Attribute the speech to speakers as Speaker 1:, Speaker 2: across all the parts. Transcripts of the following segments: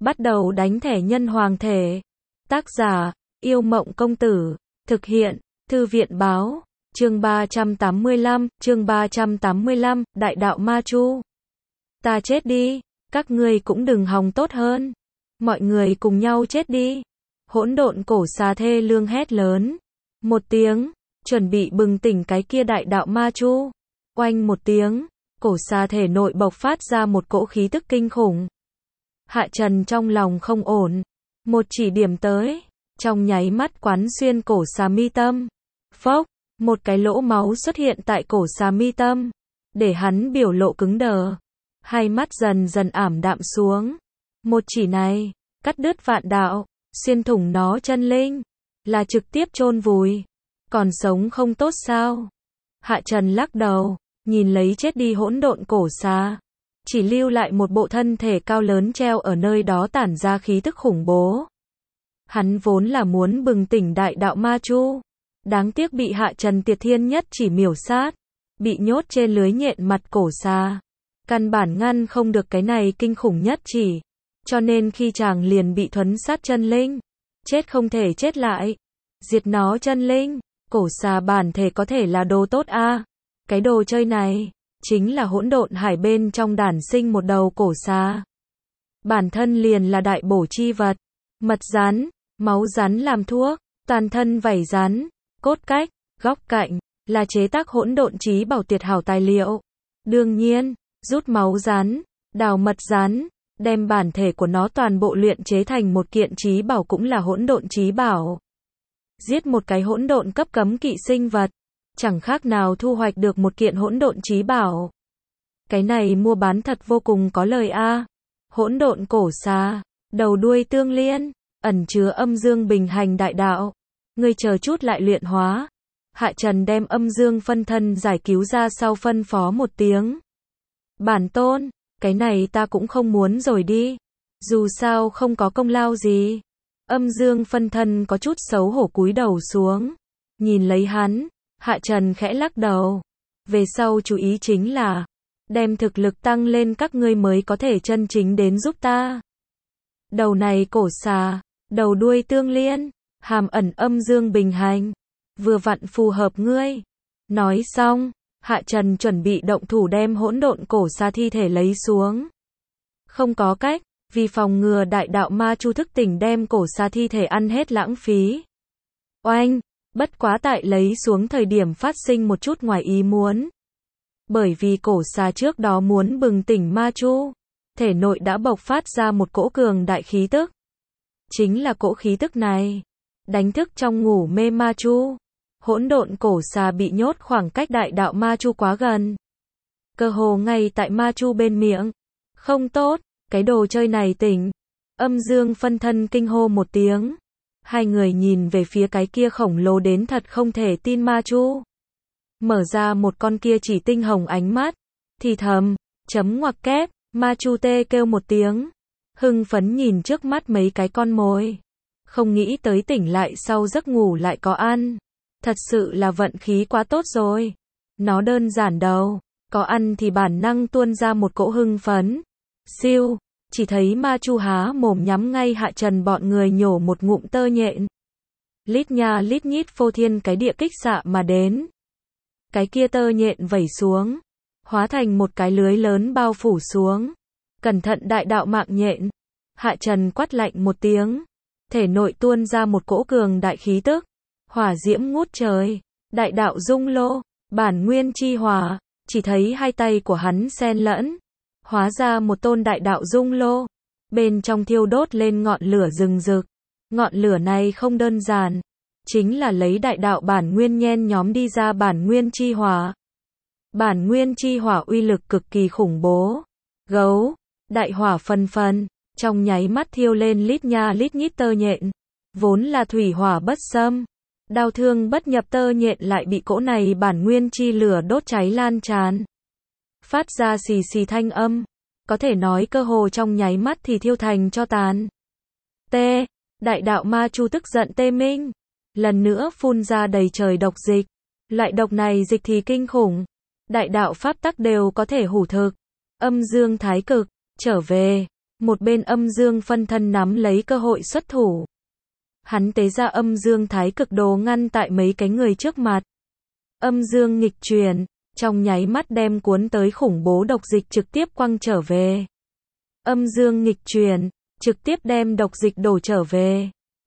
Speaker 1: Bắt đầu đánh thẻ nhân hoàng thể. Tác giả, Yêu Mộng Công Tử. Thực hiện, Thư viện Báo. Chương 385, Đại đạo Ma Chu. Ta chết đi, các ngươi cũng đừng hòng tốt hơn. Mọi người cùng nhau chết đi. Hỗn độn cổ xà thê lương hét lớn. Một tiếng, chuẩn bị bừng tỉnh cái kia đại đạo Ma Chu. Oanh một tiếng, cổ xà thể nội bộc phát ra một cỗ khí tức kinh khủng. Hạ Trần trong lòng không ổn, một chỉ điểm tới, trong nháy mắt quán xuyên cổ xà mi tâm. Phốc, một cái lỗ máu xuất hiện tại cổ xà mi tâm, để hắn biểu lộ cứng đờ, hai mắt dần dần ảm đạm xuống. Một chỉ này, cắt đứt vạn đạo, xuyên thủng nó chân linh, là trực tiếp chôn vùi. Còn sống không tốt sao? Hạ Trần lắc đầu, nhìn lấy chết đi hỗn độn cổ xà, chỉ lưu lại một bộ thân thể cao lớn treo ở nơi đó tản ra khí tức khủng bố. Hắn vốn là muốn bừng tỉnh đại đạo Ma Chu, đáng tiếc bị Hạ Trần Tiệt Thiên nhất chỉ miểu sát, bị nhốt trên lưới nhện mặt cổ xà, căn bản ngăn không được cái này kinh khủng nhất chỉ, cho nên khi chàng liền bị thuấn sát chân linh, chết không thể chết lại, diệt nó chân linh. Cổ xà bản thể có thể là đồ tốt a, cái đồ chơi này chính là hỗn độn hải bên trong đản sinh một đầu cổ xà, bản thân liền là đại bổ chi vật, mật rắn, máu rắn làm thuốc, toàn thân vảy rắn, cốt cách, góc cạnh, là chế tác hỗn độn chí bảo tuyệt hảo tài liệu. Đương nhiên, rút máu rắn, đào mật rắn, đem bản thể của nó toàn bộ luyện chế thành một kiện chí bảo cũng là hỗn độn chí bảo. Giết một cái hỗn độn cấp cấm kỵ sinh vật, chẳng khác nào thu hoạch được một kiện hỗn độn chí bảo. Cái này mua bán thật vô cùng có lời a. Hỗn độn cổ xà, đầu đuôi tương liên, ẩn chứa âm dương bình hành đại đạo. Ngươi chờ chút lại luyện hóa. Hạ Trần đem âm dương phân thân giải cứu ra sau phân phó một tiếng. Bản tôn, cái này ta cũng không muốn rồi đi. Dù sao không có công lao gì. Âm dương phân thân có chút xấu hổ cúi đầu xuống. Nhìn lấy hắn, Hạ Trần khẽ lắc đầu. Về sau chú ý chính là, đem thực lực tăng lên các ngươi mới có thể chân chính đến giúp ta. Đầu này cổ xà, đầu đuôi tương liên, hàm ẩn âm dương bình hành, vừa vặn phù hợp ngươi. Nói xong, Hạ Trần chuẩn bị động thủ đem hỗn độn cổ xà thi thể lấy xuống. Không có cách, vì phòng ngừa đại đạo Ma Chu thức tỉnh đem cổ xà thi thể ăn hết lãng phí. Oanh, bất quá tại lấy xuống thời điểm phát sinh một chút ngoài ý muốn. Bởi vì cổ xà trước đó muốn bừng tỉnh Ma Chu, thể nội đã bộc phát ra một cỗ cường đại khí tức. Chính là cỗ khí tức này, đánh thức trong ngủ mê Ma Chu. Hỗn độn cổ xà bị nhốt khoảng cách đại đạo Ma Chu quá gần. Cơ hồ ngay tại Ma Chu bên miệng. Không tốt, cái đồ chơi này tỉnh. Âm dương phân thân kinh hô một tiếng. Hai người nhìn về phía cái kia khổng lồ đến thật không thể tin Ma Chu. Mở ra một con kia chỉ tinh hồng ánh mắt. Thì thầm, chấm ngoặc kép, Ma Chu tê kêu một tiếng. Hưng phấn nhìn trước mắt mấy cái con mồi. Không nghĩ tới tỉnh lại sau giấc ngủ lại có ăn. Thật sự là vận khí quá tốt rồi. Nó đơn giản đâu. Có ăn thì bản năng tuôn ra một cỗ hưng phấn. Siêu, chỉ thấy Ma Chu há mồm nhắm ngay Hạ Trần bọn người nhổ một ngụm tơ nhện. Lít nha lít nhít phô thiên cái địa kích xạ mà đến. Cái kia tơ nhện vẩy xuống, hóa thành một cái lưới lớn bao phủ xuống. Cẩn thận đại đạo mạng nhện. Hạ Trần quát lạnh một tiếng. Thể nội tuôn ra một cỗ cường đại khí tức. Hỏa diễm ngút trời. Đại đạo dung lô. Bản nguyên chi hỏa. Chỉ thấy hai tay của hắn xen lẫn. Hóa ra một tôn đại đạo dung lô. Bên trong thiêu đốt lên ngọn lửa rừng rực. Ngọn lửa này không đơn giản. Chính là lấy đại đạo bản nguyên nhen nhóm đi ra bản nguyên chi hỏa. Bản nguyên chi hỏa uy lực cực kỳ khủng bố. Gấu. Đại hỏa phân phân. Trong nháy mắt thiêu lên lít nha lít nhít tơ nhện. Vốn là thủy hỏa bất xâm. Đao thương bất nhập tơ nhện lại bị cỗ này bản nguyên chi lửa đốt cháy lan tràn. Phát ra xì xì thanh âm. Có thể nói cơ hồ trong nháy mắt thì thiêu thành cho tàn. T. Đại đạo Ma Chu tức giận tê minh. Lần nữa phun ra đầy trời độc dịch. Loại độc này dịch thì kinh khủng. Đại đạo pháp tắc đều có thể hủ thực. Âm dương thái cực. Trở về. Một bên âm dương phân thân nắm lấy cơ hội xuất thủ. Hắn tế ra âm dương thái cực đồ ngăn tại mấy cái người trước mặt. Âm dương nghịch chuyển, trong nháy mắt đem cuốn tới khủng bố độc dịch trực tiếp quăng trở về. Âm dương nghịch chuyển, trực tiếp đem độc dịch đổ trở về.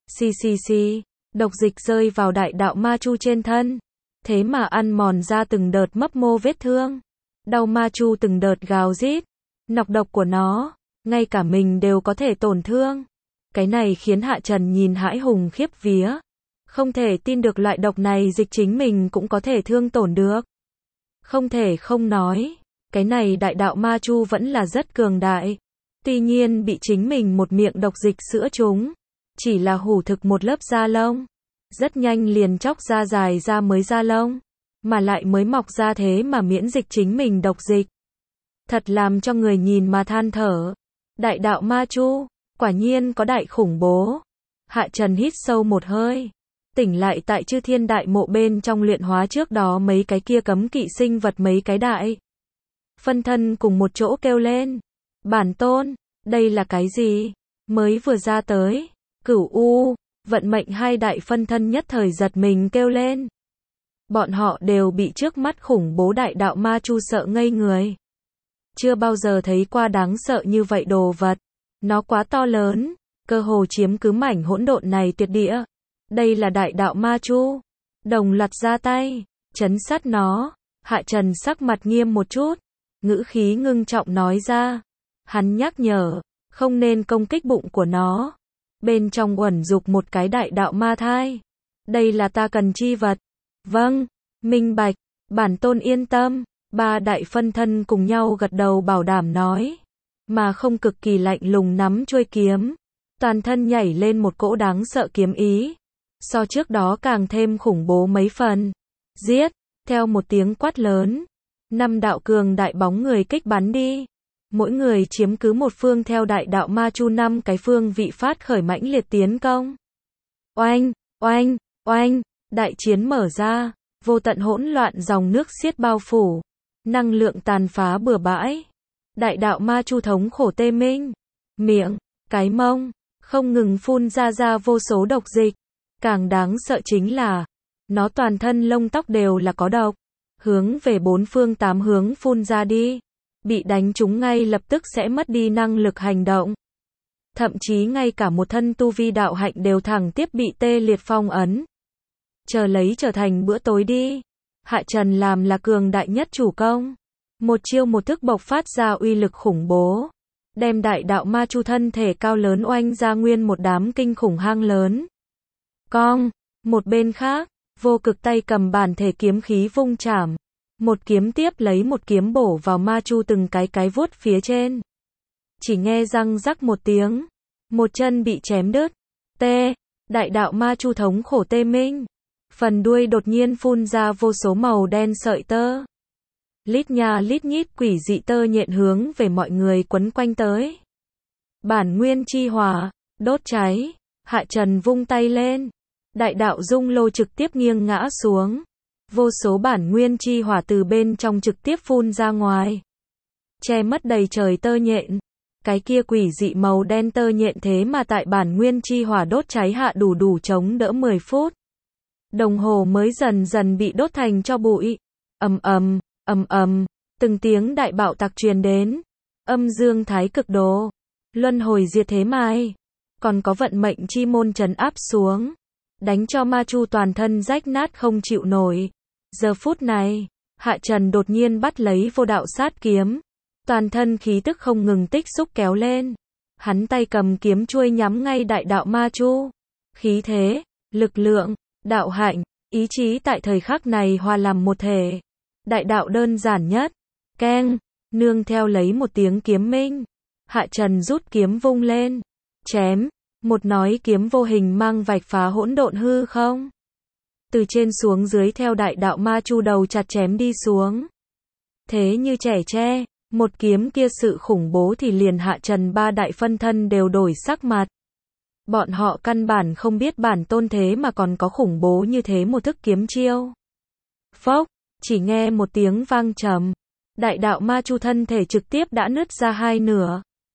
Speaker 1: Xì, độc dịch rơi vào đại đạo ma chu trên thân. Thế mà ăn mòn ra từng đợt mấp mô vết thương. Đau ma chu từng đợt gào rít. Nọc độc của nó, ngay cả mình đều có thể tổn thương. Cái này khiến Hạ Trần nhìn hãi hùng khiếp vía. Không thể tin được loại độc này dịch chính mình cũng có thể thương tổn được. Không thể không nói, cái này đại đạo ma chu vẫn là rất cường đại. Tuy nhiên bị chính mình một miệng độc dịch sữa chúng. Chỉ là hủ thực một lớp da lông. Rất nhanh liền chóc ra dài ra mới da lông. Mà lại mới mọc ra thế mà miễn dịch chính mình độc dịch. Thật làm cho người nhìn mà than thở. Đại đạo ma chu, quả nhiên có đại khủng bố. Hạ Trần hít sâu một hơi. Tỉnh lại tại Chư Thiên Đại Mộ bên trong luyện hóa trước đó mấy cái kia cấm kỵ sinh vật mấy cái đại. Phân thân cùng một chỗ kêu lên. Bản tôn, đây là cái gì? Mới vừa ra tới. Cửu U, vận mệnh hai đại phân thân nhất thời giật mình kêu lên. Bọn họ đều bị trước mắt khủng bố đại đạo ma chu sợ ngây người. Chưa bao giờ thấy qua đáng sợ như vậy đồ vật. Nó quá to lớn, cơ hồ chiếm cứ mảnh hỗn độn này tuyệt địa. Đây là đại đạo ma chu. Đồng loạt ra tay, chấn sát nó. Hạ Trần sắc mặt nghiêm một chút, ngữ khí ngưng trọng nói ra. Hắn nhắc nhở, không nên công kích bụng của nó. Bên trong uẩn dục một cái đại đạo ma thai. Đây là ta cần chi vật. Vâng, minh bạch, bản tôn yên tâm. Ba đại phân thân cùng nhau gật đầu bảo đảm nói. Mà không cực kỳ lạnh lùng nắm chuôi kiếm. Toàn thân nhảy lên một cỗ đáng sợ kiếm ý. So trước đó càng thêm khủng bố mấy phần. Giết, theo một tiếng quát lớn. 5 đạo cường đại bóng người kích bắn đi. Mỗi người chiếm cứ một phương theo đại đạo ma chu 5 cái phương vị phát khởi mãnh liệt tiến công. Oanh, oanh, oanh, đại chiến mở ra. Vô tận hỗn loạn dòng nước xiết bao phủ. Năng lượng tàn phá bừa bãi. Đại đạo ma chu thống khổ tê minh. Miệng, cái mông, không ngừng phun ra vô số độc dịch. Càng đáng sợ chính là, nó toàn thân lông tóc đều là có độc. Hướng về 4 phương 8 hướng phun ra đi. Bị đánh trúng ngay lập tức sẽ mất đi năng lực hành động. Thậm chí ngay cả một thân tu vi đạo hạnh đều thẳng tiếp bị tê liệt phong ấn. Chờ lấy trở thành bữa tối đi. Hạ Trần làm là cường đại nhất chủ công. Một chiêu một thức bộc phát ra uy lực khủng bố. Đem đại đạo ma chu thân thể cao lớn oanh ra nguyên một đám kinh khủng hang lớn. Cong, một bên khác, vô cực tay cầm bản thể kiếm khí vung chảm. Một kiếm tiếp lấy một kiếm bổ vào ma chu từng cái vuốt phía trên. Chỉ nghe răng rắc một tiếng. Một chân bị chém đứt. Tê, đại đạo ma chu thống khổ tê minh. Phần đuôi đột nhiên phun ra vô số màu đen sợi tơ. Lít nha lít nhít quỷ dị tơ nhện hướng về mọi người quấn quanh tới. Bản nguyên chi hỏa, đốt cháy. Hạ Trần vung tay lên. Đại đạo dung lô trực tiếp nghiêng ngã xuống. Vô số bản nguyên chi hỏa từ bên trong trực tiếp phun ra ngoài. Che mất đầy trời tơ nhện. Cái kia quỷ dị màu đen tơ nhện thế mà tại bản nguyên chi hỏa đốt cháy hạ đủ chống đỡ 10 phút. Đồng hồ mới dần dần bị đốt thành tro bụi. Ầm, từng tiếng đại bạo tạc truyền đến. Âm dương thái cực đồ. Luân hồi diệt thế mai. Còn có vận mệnh chi môn trấn áp xuống. Đánh cho ma chu toàn thân rách nát không chịu nổi. Giờ phút này, Hạ Trần đột nhiên bắt lấy vô đạo sát kiếm. Toàn thân khí tức không ngừng tích xúc kéo lên. Hắn tay cầm kiếm chuôi nhắm ngay đại đạo ma chu. Khí thế, lực lượng, đạo hạnh, ý chí tại thời khắc này hòa làm một thể. Đại đạo đơn giản nhất. Keng, nương theo lấy một tiếng kiếm minh. Hạ Trần rút kiếm vung lên. Chém. Một nói kiếm vô hình mang vạch phá hỗn độn hư không. Từ trên xuống dưới theo đại đạo ma chu đầu chặt chém đi xuống. Thế như trẻ tre, một kiếm kia sự khủng bố thì liền Hạ Trần ba đại phân thân đều đổi sắc mặt. Bọn họ căn bản không biết bản tôn thế mà còn có khủng bố như thế một thức kiếm chiêu. Phốc, chỉ nghe một tiếng vang trầm. Đại đạo ma chu thân thể trực tiếp đã nứt ra hai nửa.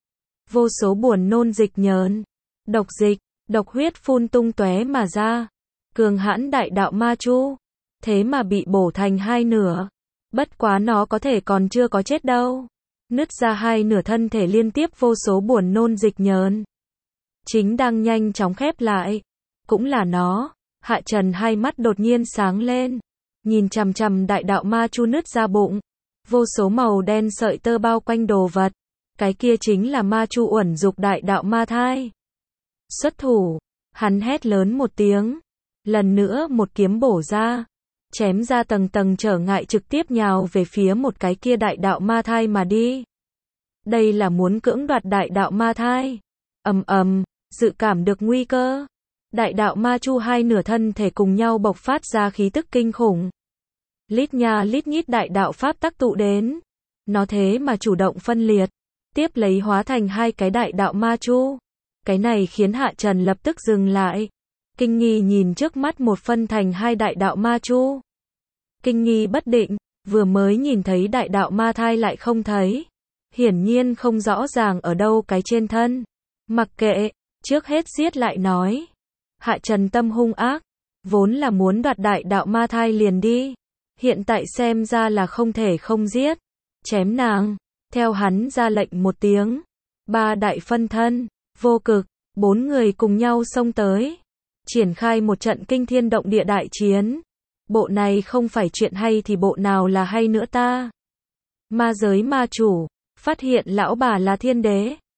Speaker 1: vô số buồn nôn dịch nhờn, độc dịch, độc huyết phun tung tóe mà ra. Cường hãn đại đạo ma chu, thế mà bị bổ thành hai nửa. Bất quá nó có thể còn chưa có chết đâu. Nứt ra hai nửa thân thể liên tiếp vô số buồn nôn dịch nhờn. Chính đang nhanh chóng khép lại. Cũng là nó. Hạ Trần hai mắt đột nhiên sáng lên. Nhìn chằm chằm đại đạo ma chu nứt ra bụng. Vô số màu đen sợi tơ bao quanh đồ vật. Cái kia chính là ma chu uẩn dục đại đạo ma thai. Xuất thủ. Hắn hét lớn một tiếng. Lần nữa một kiếm bổ ra. Chém ra tầng tầng trở ngại trực tiếp nhào về phía một cái kia đại đạo ma thai mà đi. Đây là muốn cưỡng đoạt đại đạo ma thai. Ầm ầm, dự cảm được nguy cơ. Đại đạo ma chu hai nửa thân thể cùng nhau bộc phát ra khí tức kinh khủng. Lít nha lít nhít đại đạo pháp tắc tụ đến. Nó thế mà chủ động phân liệt. Tiếp lấy hóa thành hai cái đại đạo ma chu. Cái này khiến Hạ Trần lập tức dừng lại. Kinh nghi nhìn trước mắt một phân thành hai đại đạo ma chu. Kinh nghi bất định, vừa mới nhìn thấy đại đạo ma thai lại không thấy. Hiển nhiên không rõ ràng ở đâu cái trên thân. Mặc kệ, trước hết giết lại nói. Hạ Trần tâm hung ác, vốn là muốn đoạt đại đạo ma thai liền đi. Hiện tại xem ra là không thể không giết. Chém nàng, theo hắn ra lệnh một tiếng. Ba đại phân thân, vô cực, bốn người cùng nhau xông tới. Triển khai một trận kinh thiên động địa đại chiến. Bộ này không phải chuyện hay thì bộ nào là hay nữa ta. Ma giới ma chủ, phát hiện lão bà là thiên đế.